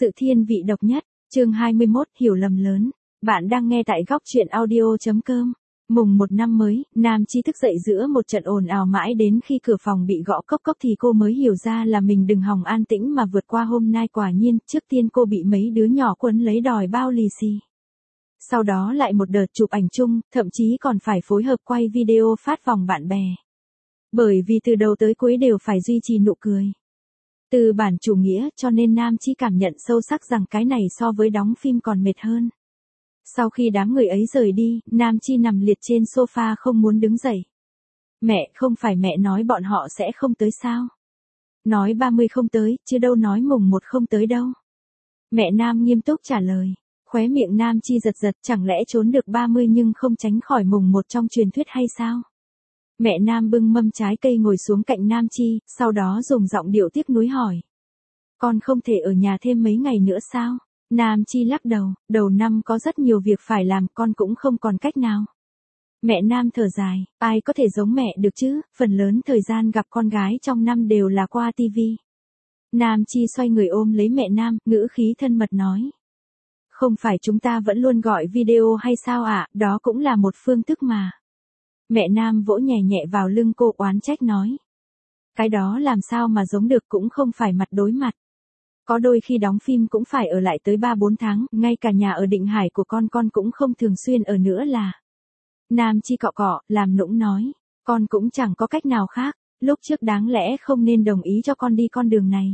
Sự thiên vị độc nhất, chương 21, hiểu lầm lớn. Bạn đang nghe tại góc truyện audio.com. Mùng 1 năm mới, Nam Chi thức dậy giữa một trận ồn ào mãi đến khi cửa phòng bị gõ cốc cốc thì cô mới hiểu ra là mình đừng hòng an tĩnh mà vượt qua hôm nay. Quả nhiên, trước tiên cô bị mấy đứa nhỏ quấn lấy đòi bao lì xì. Sau đó lại một đợt chụp ảnh chung, thậm chí còn phải phối hợp quay video phát vòng bạn bè. Bởi vì từ đầu tới cuối đều phải duy trì nụ cười. Từ bản chủ nghĩa cho nên Nam Chi cảm nhận sâu sắc rằng cái này so với đóng phim còn mệt hơn. Sau khi đám người ấy rời đi, Nam Chi nằm liệt trên sofa không muốn đứng dậy. Mẹ, không phải mẹ nói bọn họ sẽ không tới sao? Nói 30 không tới, chứ đâu nói mùng 1 không tới đâu. Mẹ Nam nghiêm túc trả lời. Khóe miệng Nam Chi giật giật, chẳng lẽ trốn được 30 nhưng không tránh khỏi mùng 1 trong truyền thuyết hay sao? Mẹ Nam bưng mâm trái cây ngồi xuống cạnh Nam Chi, sau đó dùng giọng điệu tiếc nuối hỏi. Con không thể ở nhà thêm mấy ngày nữa sao? Nam Chi lắc đầu, đầu năm có rất nhiều việc phải làm, con cũng không còn cách nào. Mẹ Nam thở dài, ai có thể giống mẹ được chứ, phần lớn thời gian gặp con gái trong năm đều là qua tivi. Nam Chi xoay người ôm lấy mẹ Nam, ngữ khí thân mật nói. Không phải chúng ta vẫn luôn gọi video hay sao ạ, đó cũng là một phương thức mà. Mẹ Nam vỗ nhẹ nhẹ vào lưng cô oán trách nói. Cái đó làm sao mà giống được, cũng không phải mặt đối mặt. Có đôi khi đóng phim cũng phải ở lại tới 3-4 tháng, ngay cả nhà ở Định Hải của con cũng không thường xuyên ở nữa là. Nam Chi cọ cọ, làm nũng nói. Con cũng chẳng có cách nào khác, lúc trước đáng lẽ không nên đồng ý cho con đi con đường này.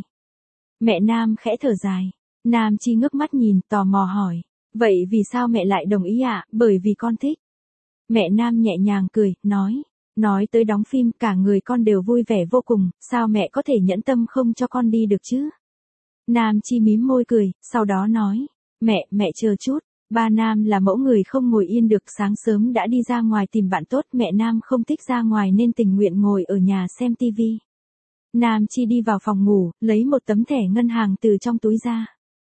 Mẹ Nam khẽ thở dài. Nam Chi ngước mắt nhìn, tò mò hỏi. Vậy vì sao mẹ lại đồng ý ạ? Bởi vì con thích. Mẹ Nam nhẹ nhàng cười, nói. Nói tới đóng phim cả người con đều vui vẻ vô cùng, sao mẹ có thể nhẫn tâm không cho con đi được chứ? Nam Chi mím môi cười, sau đó nói. Mẹ chờ chút. Ba Nam là mẫu người không ngồi yên được, sáng sớm đã đi ra ngoài tìm bạn tốt. Mẹ Nam không thích ra ngoài nên tình nguyện ngồi ở nhà xem tivi. Nam Chi đi vào phòng ngủ, lấy một tấm thẻ ngân hàng từ trong túi ra.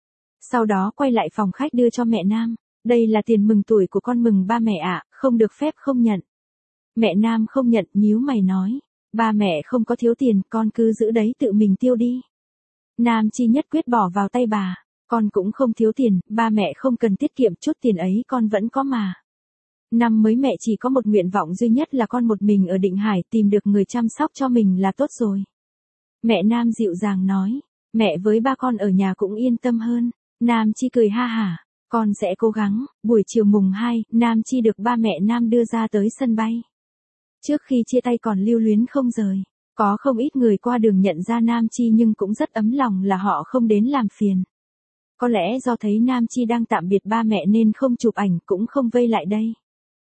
Sau đó quay lại phòng khách đưa cho mẹ Nam. Đây là tiền mừng tuổi của con, mừng ba mẹ ạ, không được phép không nhận. Mẹ Nam không nhận, nhíu mày nói. Ba mẹ không có thiếu tiền, con cứ giữ đấy tự mình tiêu đi. Nam Chi nhất quyết bỏ vào tay bà. Con cũng không thiếu tiền, ba mẹ không cần tiết kiệm, chút tiền ấy con vẫn có mà. Năm mới mẹ chỉ có một nguyện vọng duy nhất là con một mình ở Định Hải, tìm được người chăm sóc cho mình là tốt rồi. Mẹ Nam dịu dàng nói. Mẹ với ba con ở nhà cũng yên tâm hơn. Nam Chi cười ha hả. Con sẽ cố gắng. Buổi chiều mùng 2, Nam Chi được ba mẹ Nam đưa ra tới sân bay. Trước khi chia tay còn lưu luyến không rời. Có không ít người qua đường nhận ra Nam Chi nhưng cũng rất ấm lòng là họ không đến làm phiền. Có lẽ do thấy Nam Chi đang tạm biệt ba mẹ nên không chụp ảnh cũng không vây lại đây.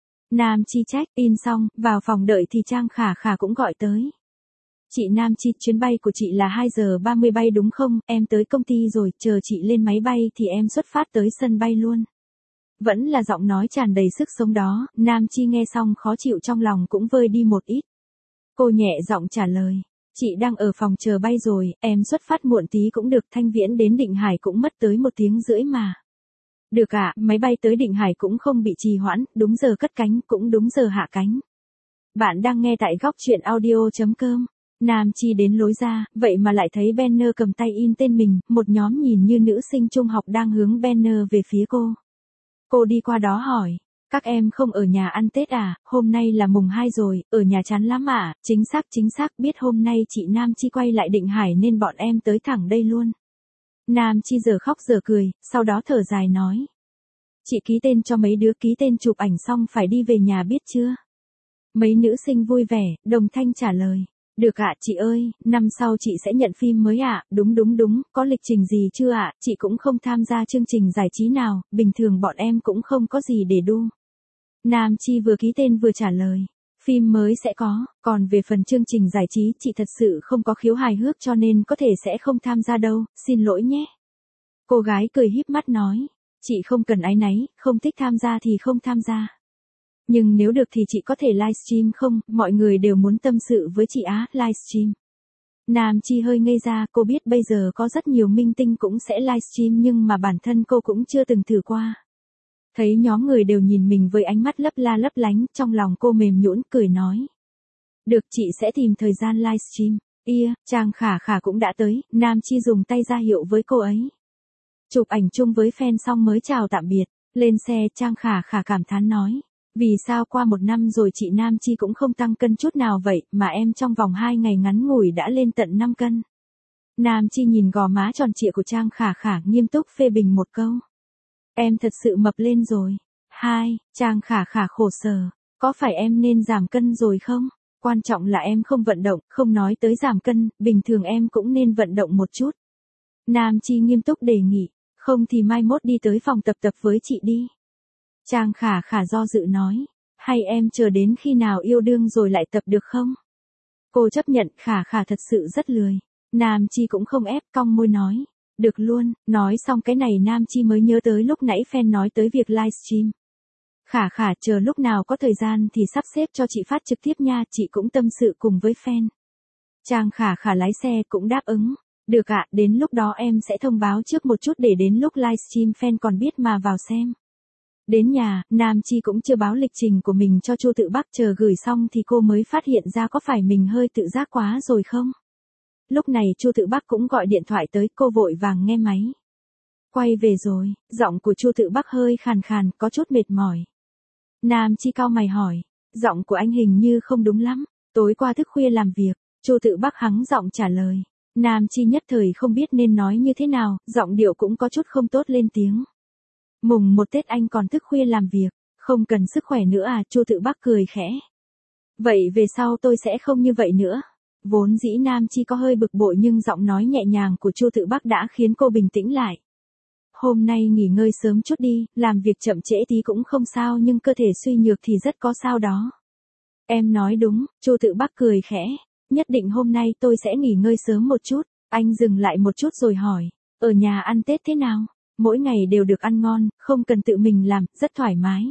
Nam Chi trách, in xong, vào phòng đợi thì Trang Khả Khả cũng gọi tới. Chị Nam Chi, chuyến bay của chị là 2 giờ 30 bay đúng không? Em tới công ty rồi, chờ chị lên máy bay thì em xuất phát tới sân bay luôn. Vẫn là giọng nói tràn đầy sức sống đó, Nam Chi nghe xong khó chịu trong lòng cũng vơi đi một ít. Cô nhẹ giọng trả lời, chị đang ở phòng chờ bay rồi, em xuất phát muộn tí cũng được, Thanh Viễn đến Định Hải cũng mất tới 1 tiếng rưỡi mà. Được ạ, máy bay tới Định Hải cũng không bị trì hoãn, đúng giờ cất cánh cũng đúng giờ hạ cánh. Bạn đang nghe tại góc truyện audio.com. Nam Chi đến lối ra, vậy mà lại thấy banner cầm tay in tên mình, một nhóm nhìn như nữ sinh trung học đang hướng banner về phía cô. Cô đi qua đó hỏi, các em không ở nhà ăn Tết à, hôm nay là mùng 2 rồi, ở nhà chán lắm à, chính xác, biết hôm nay chị Nam Chi quay lại Định Hải nên bọn em tới thẳng đây luôn. Nam Chi giờ khóc giờ cười, sau đó thở dài nói. Chị ký tên cho mấy đứa, ký tên chụp ảnh xong phải đi về nhà biết chưa? Mấy nữ sinh vui vẻ, đồng thanh trả lời. Được ạ chị ơi, năm sau chị sẽ nhận phim mới ạ, đúng, có lịch trình gì chưa ạ, chị cũng không tham gia chương trình giải trí nào, bình thường bọn em cũng không có gì để đu. Nam Chi vừa ký tên vừa trả lời, phim mới sẽ có, còn về phần chương trình giải trí chị thật sự không có khiếu hài hước cho nên có thể sẽ không tham gia đâu, xin lỗi nhé. Cô gái cười híp mắt nói, chị không cần áy náy, không thích tham gia thì không tham gia. Nhưng nếu được thì chị có thể livestream không, mọi người đều muốn tâm sự với chị á, livestream. Nam Chi hơi ngây ra, cô biết bây giờ có rất nhiều minh tinh cũng sẽ livestream nhưng mà bản thân cô cũng chưa từng thử qua. Thấy nhóm người đều nhìn mình với ánh mắt lấp la lấp lánh, trong lòng cô mềm nhũn cười nói. Được, chị sẽ tìm thời gian livestream. Trang Khả Khả cũng đã tới, Nam Chi dùng tay ra hiệu với cô ấy. Chụp ảnh chung với fan xong mới chào tạm biệt. Lên xe Trang Khả Khả cảm thán nói. Vì sao qua 1 năm rồi chị Nam Chi cũng không tăng cân chút nào vậy mà em trong vòng 2 ngày ngắn ngủi đã lên tận 5 cân. Nam Chi nhìn gò má tròn trịa của Trang Khả Khả nghiêm túc phê bình một câu. Em thật sự mập lên rồi. Trang Khả Khả khổ sở. Có phải em nên giảm cân rồi không? Quan trọng là em không vận động, không nói tới giảm cân, bình thường em cũng nên vận động một chút. Nam Chi nghiêm túc đề nghị, không thì mai mốt đi tới phòng tập với chị đi. Trang Khả Khả do dự nói, hay em chờ đến khi nào yêu đương rồi lại tập được không? Cô chấp nhận Khả Khả thật sự rất lười. Nam Chi cũng không ép, cong môi nói. Được luôn, nói xong cái này Nam Chi mới nhớ tới lúc nãy fan nói tới việc livestream. Khả Khả chờ lúc nào có thời gian thì sắp xếp cho chị phát trực tiếp nha, chị cũng tâm sự cùng với fan. Trang Khả Khả lái xe cũng đáp ứng. Được ạ, đến lúc đó em sẽ thông báo trước một chút để đến lúc livestream fan còn biết mà vào xem. Đến nhà, Nam Chi cũng chưa báo lịch trình của mình cho Chu Tự Bắc, chờ gửi xong thì cô mới phát hiện ra có phải mình hơi tự giác quá rồi không? Lúc này Chu Tự Bắc cũng gọi điện thoại tới, cô vội vàng nghe máy. Quay về rồi, giọng của Chu Tự Bắc hơi khàn khàn, có chút mệt mỏi. Nam Chi cau mày hỏi, giọng của anh hình như không đúng lắm, tối qua thức khuya làm việc. Chu Tự Bắc hắng giọng trả lời. Nam Chi nhất thời không biết nên nói như thế nào, giọng điệu cũng có chút không tốt lên tiếng. Mùng 1 Tết anh còn thức khuya làm việc, không cần sức khỏe nữa à? Chu Tự Bắc cười khẽ. Vậy về sau tôi sẽ không như vậy nữa. Vốn dĩ Nam Chi có hơi bực bội nhưng giọng nói nhẹ nhàng của Chu Tự Bắc đã khiến cô bình tĩnh lại. Hôm nay nghỉ ngơi sớm chút đi, làm việc chậm trễ tí cũng không sao nhưng cơ thể suy nhược thì rất có sao đó. Em nói đúng, Chu Tự Bắc cười khẽ. Nhất định hôm nay tôi sẽ nghỉ ngơi sớm một chút. Anh dừng lại một chút rồi hỏi. Ở nhà ăn Tết thế nào? Mỗi ngày đều được ăn ngon, không cần tự mình làm, rất thoải mái.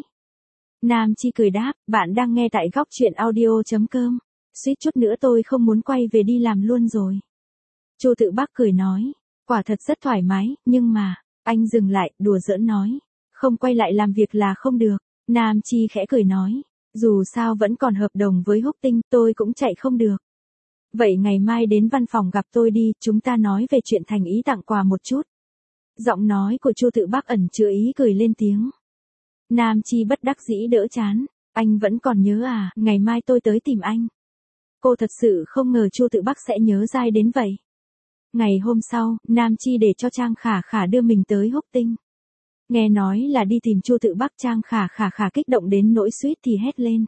Nam Chi cười đáp, bạn đang nghe tại góc truyện audio.com. Suýt chút nữa tôi không muốn quay về đi làm luôn rồi. Chu Tự Bắc cười nói, quả thật rất thoải mái, nhưng mà, anh dừng lại, đùa giỡn nói, không quay lại làm việc là không được. Nam Chi khẽ cười nói, dù sao vẫn còn hợp đồng với Húc Tinh, tôi cũng chạy không được. Vậy ngày mai đến văn phòng gặp tôi đi, chúng ta nói về chuyện thành ý tặng quà một chút. Giọng nói của Chu Tự Bắc ẩn chứa ý cười lên tiếng. Nam Chi bất đắc dĩ đỡ chán, anh vẫn còn nhớ à, ngày mai tôi tới tìm anh. Cô thật sự không ngờ Chu Tự Bắc sẽ nhớ dai đến vậy. Ngày hôm sau, Nam Chi để cho Trang Khả Khả đưa mình tới Húc Tinh. Nghe nói là đi tìm Chu Tự Bắc, Trang Khả Khả kích động đến nỗi suýt thì hét lên.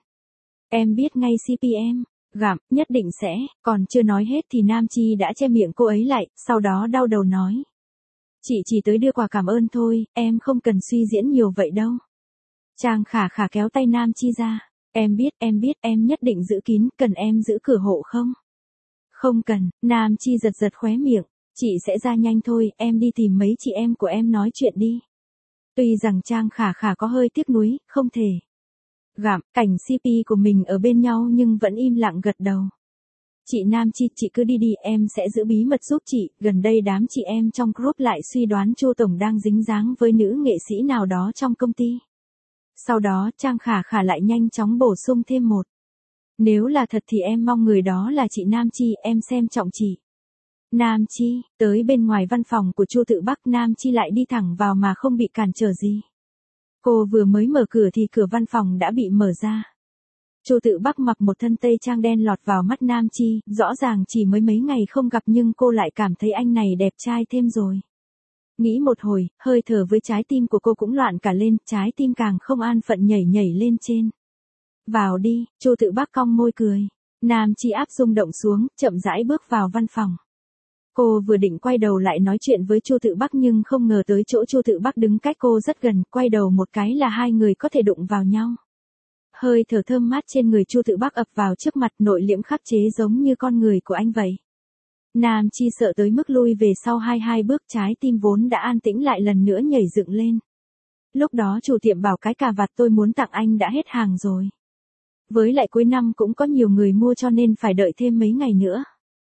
Em biết ngay CPM. Gặm, nhất định sẽ, còn chưa nói hết thì Nam Chi đã che miệng cô ấy lại, sau đó đau đầu nói. Chị chỉ tới đưa quà cảm ơn thôi, em không cần suy diễn nhiều vậy đâu. Trang Khả Khả kéo tay Nam Chi ra. Em biết, em nhất định giữ kín, cần em giữ cửa hộ không? Không cần, Nam Chi giật khóe miệng. Chị sẽ ra nhanh thôi, em đi tìm mấy chị em của em nói chuyện đi. Tuy rằng Trang Khả Khả có hơi tiếc nuối, không thể. Gặm, cảnh CP của mình ở bên nhau nhưng vẫn im lặng gật đầu. Chị Nam Chi, chị cứ đi đi, em sẽ giữ bí mật giúp chị, gần đây đám chị em trong group lại suy đoán Chu Tổng đang dính dáng với nữ nghệ sĩ nào đó trong công ty. Sau đó Trang Khả Khả lại nhanh chóng bổ sung thêm một. Nếu là thật thì em mong người đó là chị Nam Chi, em xem trọng chị. Nam Chi, tới bên ngoài văn phòng của Chu Tự Bắc, Nam Chi lại đi thẳng vào mà không bị cản trở gì. Cô vừa mới mở cửa thì cửa văn phòng đã bị mở ra. Chu Tự Bắc mặc một thân tây trang đen lọt vào mắt Nam Chi, rõ ràng chỉ mới mấy ngày không gặp nhưng cô lại cảm thấy anh này đẹp trai thêm rồi. Nghĩ một hồi, hơi thở với trái tim của cô cũng loạn cả lên, trái tim càng không an phận nhảy lên trên. Vào đi, Chu Tự Bắc cong môi cười. Nam Chi áp rung động xuống, chậm rãi bước vào văn phòng. Cô vừa định quay đầu lại nói chuyện với Chu Tự Bắc nhưng không ngờ tới chỗ Chu Tự Bắc đứng cách cô rất gần, quay đầu một cái là hai người có thể đụng vào nhau. Hơi thở thơm mát trên người Chu Tự Bắc ập vào trước mặt, nội liễm khắc chế giống như con người của anh vậy. Nam Chi sợ tới mức lui về sau hai bước, trái tim vốn đã an tĩnh lại lần nữa nhảy dựng lên. Lúc đó chủ tiệm bảo cái cà vạt tôi muốn tặng anh đã hết hàng rồi. Với lại cuối năm cũng có nhiều người mua cho nên phải đợi thêm mấy ngày nữa.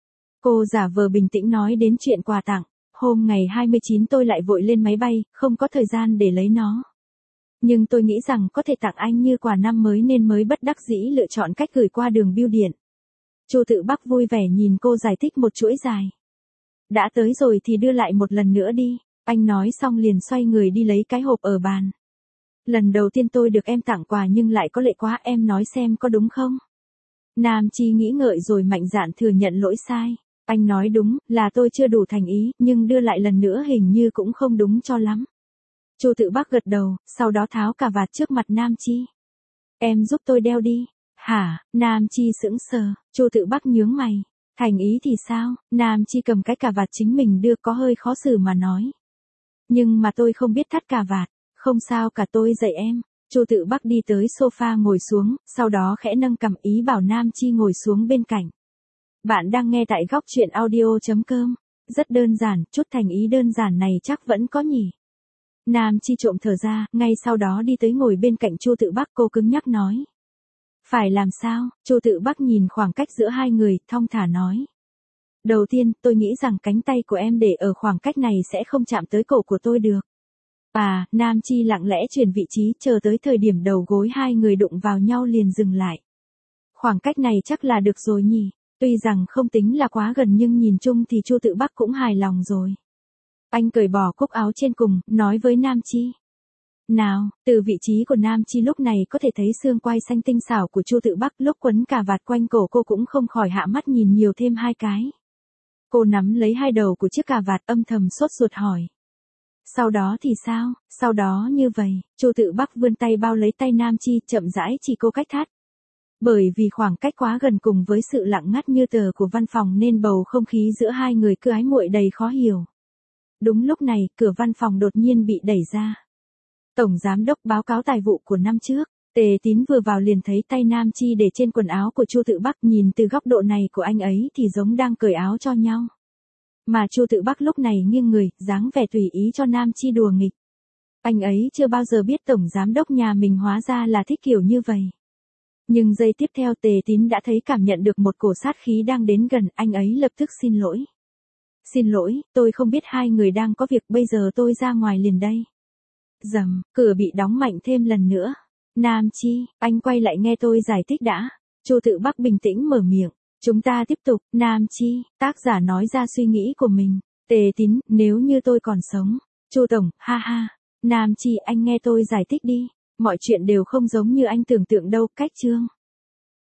Cô giả vờ bình tĩnh nói đến chuyện quà tặng. Hôm ngày 29 tôi lại vội lên máy bay, không có thời gian để lấy nó. Nhưng tôi nghĩ rằng có thể tặng anh như quà năm mới nên mới bất đắc dĩ lựa chọn cách gửi qua đường bưu điện. Chu Tự Bắc vui vẻ nhìn cô giải thích một chuỗi dài. Đã tới rồi thì đưa lại một lần nữa đi. Anh nói xong liền xoay người đi lấy cái hộp ở bàn. Lần đầu tiên tôi được em tặng quà nhưng lại có lệ quá, em nói xem có đúng không? Nam Chi nghĩ ngợi rồi mạnh dạn thừa nhận lỗi sai. Anh nói đúng, là tôi chưa đủ thành ý, nhưng đưa lại lần nữa hình như cũng không đúng cho lắm. Chu Tự Bắc gật đầu, sau đó tháo cà vạt trước mặt Nam Chi. Em giúp tôi đeo đi. Hả? Nam Chi sững sờ, Chu Tự Bắc nhướng mày. Thành ý thì sao? Nam Chi cầm cái cà vạt chính mình đưa có hơi khó xử mà nói. Nhưng mà tôi không biết thắt cà vạt. Không sao cả, tôi dạy em. Chu Tự Bắc đi tới sofa ngồi xuống, sau đó khẽ nâng cằm ý bảo Nam Chi ngồi xuống bên cạnh. Bạn đang nghe tại góc truyện audio.com. Rất đơn giản, chút thành ý đơn giản này chắc vẫn có nhỉ. Nam Chi trộm thở ra, ngay sau đó đi tới ngồi bên cạnh Chu Tự Bắc, cô cứng nhắc nói. Phải làm sao? Chu Tự Bắc nhìn khoảng cách giữa hai người, thong thả nói. Đầu tiên, tôi nghĩ rằng cánh tay của em để ở khoảng cách này sẽ không chạm tới cổ của tôi được. Nam Chi lặng lẽ chuyển vị trí, chờ tới thời điểm đầu gối hai người đụng vào nhau liền dừng lại. Khoảng cách này chắc là được rồi nhỉ. Tuy rằng không tính là quá gần nhưng nhìn chung thì Chu Tự Bắc cũng hài lòng rồi. Anh cởi bỏ cúc áo trên cùng, nói với Nam Chi. Nào, từ vị trí của Nam Chi lúc này có thể thấy xương quai xanh tinh xảo của Chu Tự Bắc, lúc quấn cà vạt quanh cổ cô cũng không khỏi hạ mắt nhìn nhiều thêm hai cái. Cô nắm lấy hai đầu của chiếc cà vạt âm thầm sốt ruột hỏi. Sau đó thì sao? Sau đó như vậy, Chu Tự Bắc vươn tay bao lấy tay Nam Chi, chậm rãi chỉ cô cách thắt. Bởi vì khoảng cách quá gần cùng với sự lặng ngắt như tờ của văn phòng nên bầu không khí giữa hai người cứ ái muội đầy khó hiểu. Đúng lúc này, cửa văn phòng đột nhiên bị đẩy ra. Tổng giám đốc báo cáo tài vụ của năm trước. Tề Tín vừa vào liền thấy tay Nam Chi để trên quần áo của Chu Tự Bắc, nhìn từ góc độ này của anh ấy thì giống đang cởi áo cho nhau. Mà Chu Tự Bắc lúc này nghiêng người, dáng vẻ tùy ý cho Nam Chi đùa nghịch. Anh ấy chưa bao giờ biết tổng giám đốc nhà mình hóa ra là thích kiểu như vậy. Nhưng giây tiếp theo Tề Tín đã thấy cảm nhận được một cổ sát khí đang đến gần, anh ấy lập tức xin lỗi. Xin lỗi, tôi không biết hai người đang có việc, bây giờ tôi ra ngoài liền đây. Rầm, cửa bị đóng mạnh thêm lần nữa. Nam Chi, anh quay lại nghe tôi giải thích đã. Chu Tự Bắc bình tĩnh mở miệng. Chúng ta tiếp tục. Nam Chi, tác giả nói ra suy nghĩ của mình. Tề Tín, nếu như tôi còn sống. Chu Tổng, ha ha. Nam Chi, anh nghe tôi giải thích đi. Mọi chuyện đều không giống như anh tưởng tượng đâu, cách chương.